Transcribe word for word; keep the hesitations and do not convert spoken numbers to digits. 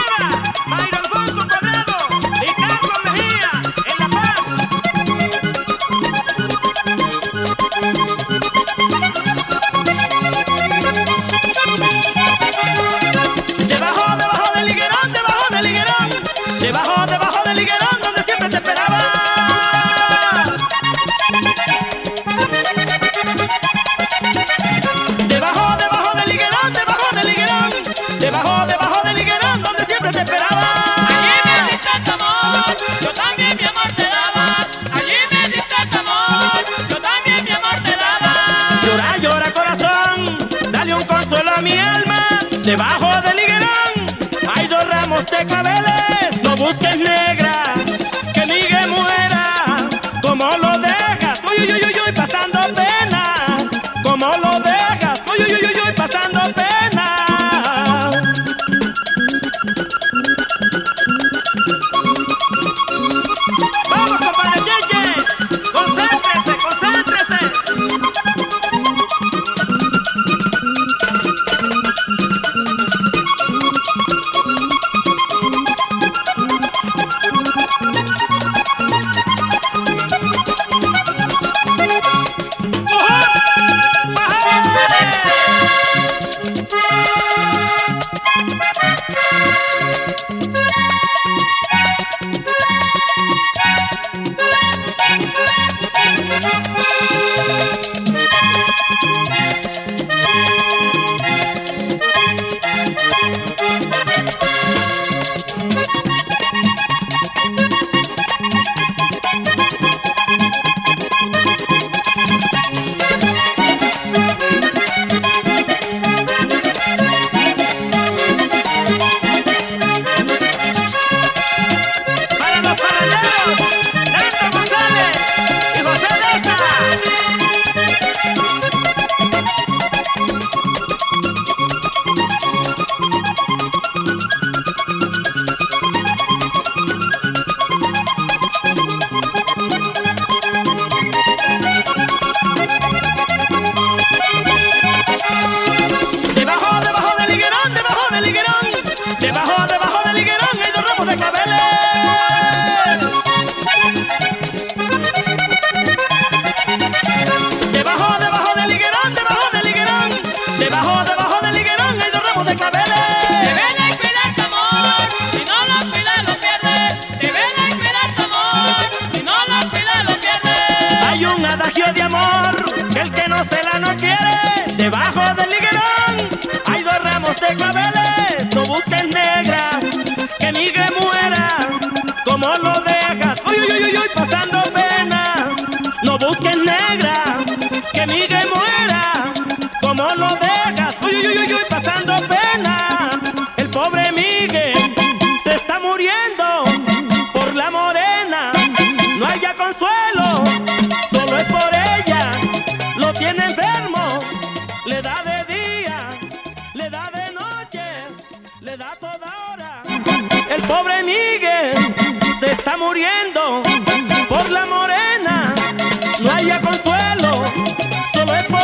Debajo del higuerón hay dos ramos de claveles. No busques, negra, que Miguel muera. Como lo dejas, uy, uy, uy, uy, pasando penas. Como lo dejas, uy, uy, uy, uy, pasando penas. Vamos, compadre Yeye, concéntrese, concéntrese. De amor, que el que no se la no quiere. Debajo del higuerón hay dos ramos de claveles. No busques, negra, que Miguel muera. Como lo dejas, uy, uy, uy, uy, pasando pena. No busques, negra, que Miguel muera. Como lo dejas, uy, uy, uy, uy, pasando pena. El pobre Miguel se está muriendo por la morena. No haya consuelo, solo es por ella. Lo tiene enfermo, le da de día, le da de noche, le da toda hora. El pobre Miguel se está muriendo por la morena. No haya consuelo, solo es por